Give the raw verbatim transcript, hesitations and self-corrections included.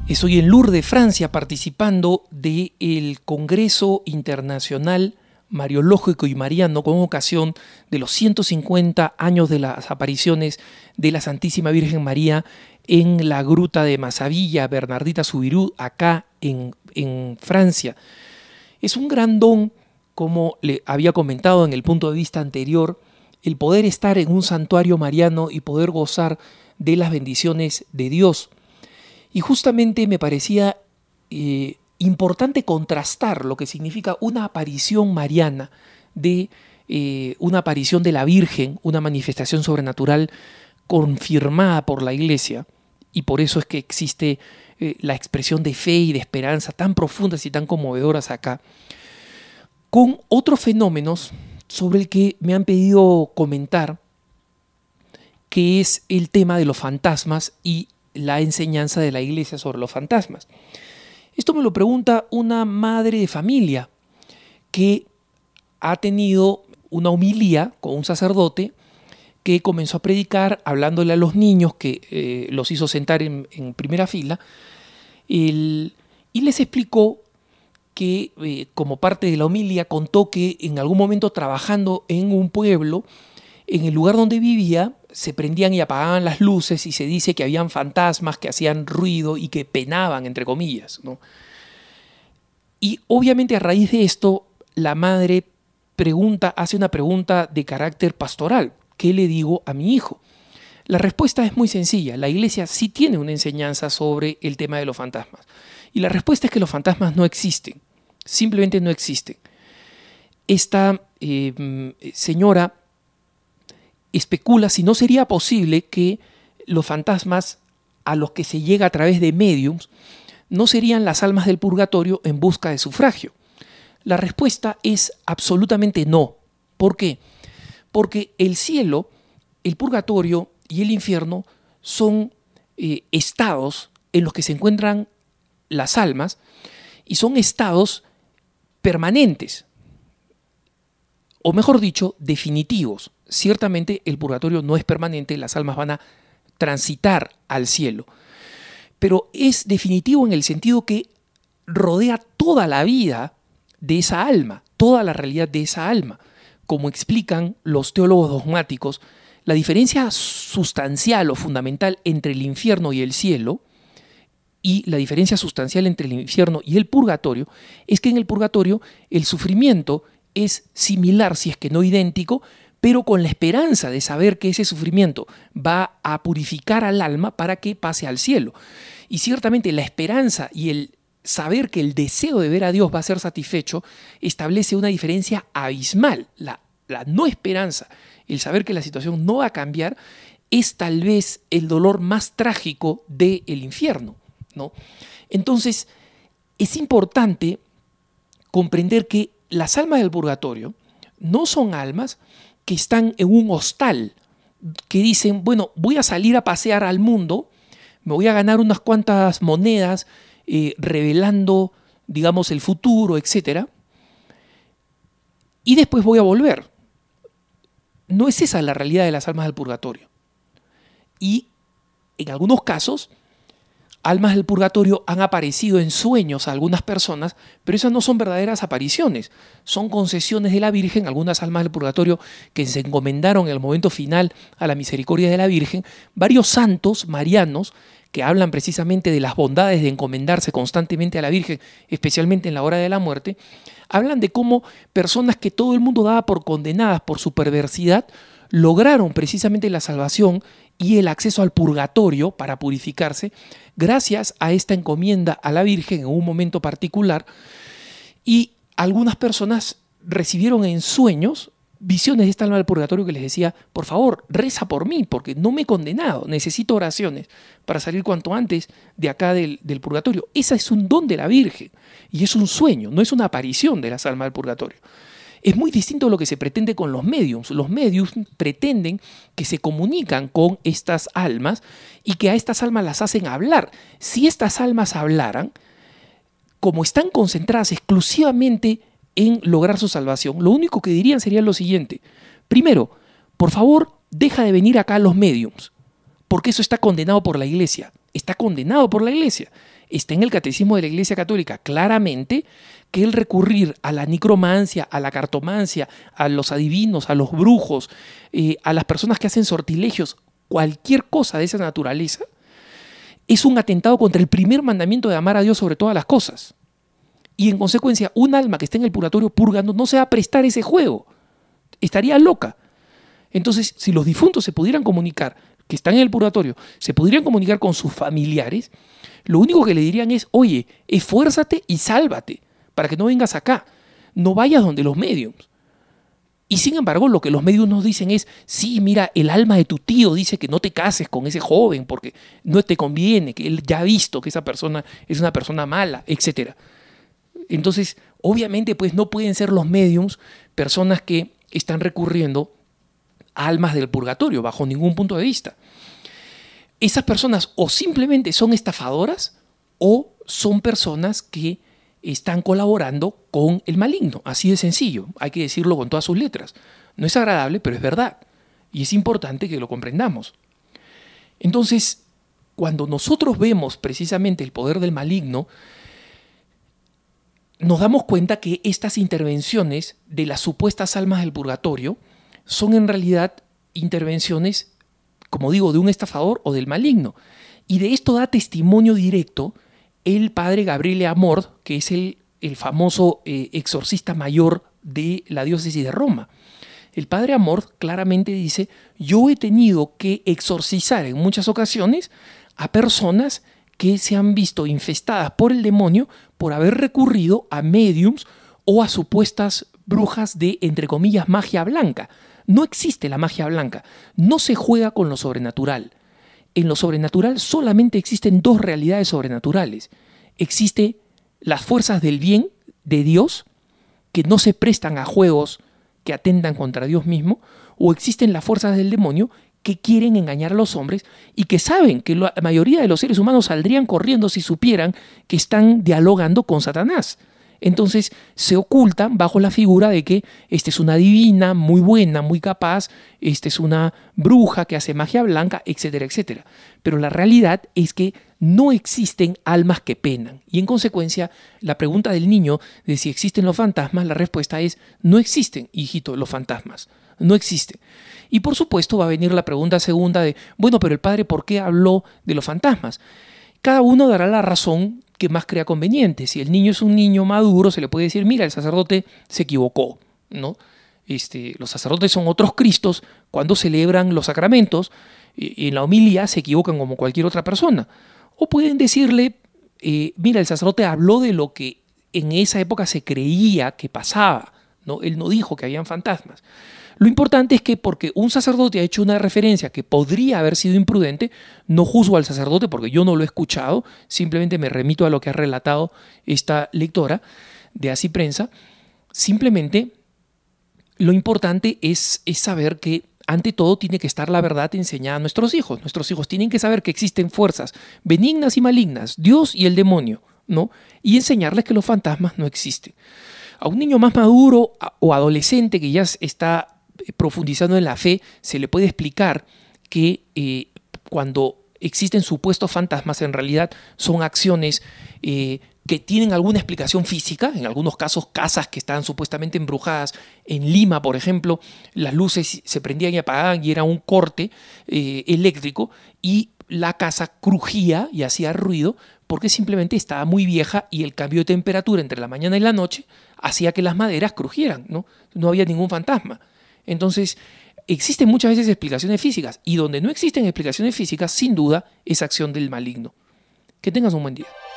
Estoy en Lourdes, Francia, participando del Congreso Internacional Mariológico y Mariano con ocasión de los ciento cincuenta años de las apariciones de la Santísima Virgen María en la gruta de Masavilla, Bernardita Subirú, acá en, en Francia. Es un gran don, como le había comentado en el punto de vista anterior, el poder estar en un santuario mariano y poder gozar de las bendiciones de Dios. Y justamente me parecía eh, importante contrastar lo que significa una aparición mariana, de eh, una aparición de la Virgen, una manifestación sobrenatural confirmada por la Iglesia, y por eso es que existe eh, la expresión de fe y de esperanza tan profundas y tan conmovedoras acá, con otros fenómenos sobre el que me han pedido comentar, que es el tema de los fantasmas y la enseñanza de la Iglesia sobre los fantasmas. Esto me lo pregunta una madre de familia que ha tenido una homilía con un sacerdote que comenzó a predicar hablándole a los niños, que eh, los hizo sentar en, en primera fila, el, y les explicó que eh, como parte de la homilía contó que en algún momento trabajando en un pueblo, en el lugar donde vivía, se prendían y apagaban las luces y se dice que habían fantasmas que hacían ruido y que penaban, entre comillas, ¿no? Y obviamente a raíz de esto, la madre pregunta, hace una pregunta de carácter pastoral. ¿Qué le digo a mi hijo? La respuesta es muy sencilla. La Iglesia sí tiene una enseñanza sobre el tema de los fantasmas. Y la respuesta es que los fantasmas no existen. Simplemente no existen. Esta eh, señora especula si no sería posible que los fantasmas a los que se llega a través de médiums no serían las almas del purgatorio en busca de sufragio. La respuesta es absolutamente no. ¿Por qué? Porque el cielo, el purgatorio y el infierno son eh, estados en los que se encuentran las almas y son estados permanentes, o mejor dicho, definitivos. Ciertamente el purgatorio no es permanente, las almas van a transitar al cielo, pero es definitivo en el sentido que rodea toda la vida de esa alma, toda la realidad de esa alma. Como explican los teólogos dogmáticos, la diferencia sustancial o fundamental entre el infierno y el cielo, y la diferencia sustancial entre el infierno y el purgatorio, es que en el purgatorio el sufrimiento es similar, si es que no idéntico, pero con la esperanza de saber que ese sufrimiento va a purificar al alma para que pase al cielo. Y ciertamente la esperanza y el saber que el deseo de ver a Dios va a ser satisfecho establece una diferencia abismal. La, la no esperanza, el saber que la situación no va a cambiar, es tal vez el dolor más trágico del infierno, ¿no? Entonces, es importante comprender que las almas del purgatorio no son almas que están en un hostal, que dicen, bueno, voy a salir a pasear al mundo, me voy a ganar unas cuantas monedas eh, revelando, digamos, el futuro, etcétera, y después voy a volver. No es esa la realidad de las almas del purgatorio. Y en algunos casos, almas del purgatorio han aparecido en sueños a algunas personas, pero esas no son verdaderas apariciones, son concesiones de la Virgen, algunas almas del purgatorio que se encomendaron en el momento final a la misericordia de la Virgen, varios santos marianos que hablan precisamente de las bondades de encomendarse constantemente a la Virgen, especialmente en la hora de la muerte, hablan de cómo personas que todo el mundo daba por condenadas por su perversidad, lograron precisamente la salvación y el acceso al purgatorio para purificarse gracias a esta encomienda a la Virgen en un momento particular, y algunas personas recibieron en sueños visiones de esta alma del purgatorio que les decía, por favor, reza por mí porque no me he condenado, necesito oraciones para salir cuanto antes de acá del, del purgatorio. Ese es un don de la Virgen y es un sueño, no es una aparición de las almas del purgatorio. Es muy distinto a lo que se pretende con los médiums. Los médiums pretenden que se comunican con estas almas y que a estas almas las hacen hablar. Si estas almas hablaran, como están concentradas exclusivamente en lograr su salvación, lo único que dirían sería lo siguiente. Primero, por favor, deja de venir acá a los médiums, porque eso está condenado por la Iglesia. está condenado por la Iglesia. Está en el Catecismo de la Iglesia Católica claramente que el recurrir a la necromancia, a la cartomancia, a los adivinos, a los brujos, eh, a las personas que hacen sortilegios, cualquier cosa de esa naturaleza, es un atentado contra el primer mandamiento de amar a Dios sobre todas las cosas. Y en consecuencia, un alma que está en el purgatorio purgando no se va a prestar ese juego. Estaría loca. Entonces, si los difuntos se pudieran comunicar, que están en el purgatorio, se pudieran comunicar con sus familiares, lo único que le dirían es, oye, esfuérzate y sálvate para que no vengas acá. No vayas donde los médiums. Y sin embargo, lo que los médiums nos dicen es, sí, mira, el alma de tu tío dice que no te cases con ese joven porque no te conviene, que él ya ha visto que esa persona es una persona mala, etcétera. Entonces, obviamente, pues no pueden ser los médiums personas que están recurriendo a almas del purgatorio, bajo ningún punto de vista. Esas personas o simplemente son estafadoras o son personas que están colaborando con el maligno, así de sencillo, hay que decirlo con todas sus letras. No es agradable, pero es verdad, y es importante que lo comprendamos. Entonces, cuando nosotros vemos precisamente el poder del maligno, nos damos cuenta que estas intervenciones de las supuestas almas del purgatorio son en realidad intervenciones, como digo, de un estafador o del maligno. Y de esto da testimonio directo el padre Gabriele Amorth, que es el, el famoso eh, exorcista mayor de la diócesis de Roma. El padre Amorth claramente dice, yo he tenido que exorcizar en muchas ocasiones a personas que se han visto infestadas por el demonio por haber recurrido a médiums o a supuestas brujas de, entre comillas, magia blanca. No existe la magia blanca, no se juega con lo sobrenatural. En lo sobrenatural solamente existen dos realidades sobrenaturales. Existe las fuerzas del bien de Dios, que no se prestan a juegos que atentan contra Dios mismo, o existen las fuerzas del demonio que quieren engañar a los hombres y que saben que la mayoría de los seres humanos saldrían corriendo si supieran que están dialogando con Satanás. Entonces se ocultan bajo la figura de que esta es una divina, muy buena, muy capaz, esta es una bruja que hace magia blanca, etcétera, etcétera. Pero la realidad es que no existen almas que penan. Y en consecuencia, la pregunta del niño de si existen los fantasmas, la respuesta es no existen, hijito, los fantasmas. No existen. Y por supuesto va a venir la pregunta segunda de, bueno, pero el padre, ¿por qué habló de los fantasmas? Cada uno dará la razón que más crea conveniente. Si el niño es un niño maduro, se le puede decir, mira, el sacerdote se equivocó, ¿no? Este, los sacerdotes son otros Cristos cuando celebran los sacramentos, eh, en la homilía se equivocan como cualquier otra persona. O pueden decirle, eh, mira, el sacerdote habló de lo que en esa época se creía que pasaba, ¿no? Él no dijo que habían fantasmas. Lo importante es que porque un sacerdote ha hecho una referencia que podría haber sido imprudente, no juzgo al sacerdote porque yo no lo he escuchado, simplemente me remito a lo que ha relatado esta lectora de Así Prensa. Simplemente lo importante es, es saber que ante todo tiene que estar la verdad enseñada a nuestros hijos. Nuestros hijos tienen que saber que existen fuerzas benignas y malignas, Dios y el demonio, ¿no? Y enseñarles que los fantasmas no existen. A un niño más maduro o adolescente que ya está profundizando en la fe, se le puede explicar que eh, cuando existen supuestos fantasmas, en realidad son acciones eh, que tienen alguna explicación física. En algunos casos, casas que estaban supuestamente embrujadas. En Lima, por ejemplo, las luces se prendían y apagaban y era un corte eh, eléctrico y la casa crujía y hacía ruido porque simplemente estaba muy vieja y el cambio de temperatura entre la mañana y la noche hacía que las maderas crujieran, ¿no? No había ningún fantasma. Entonces, existen muchas veces explicaciones físicas y donde no existen explicaciones físicas, sin duda, es acción del maligno. Que tengas un buen día.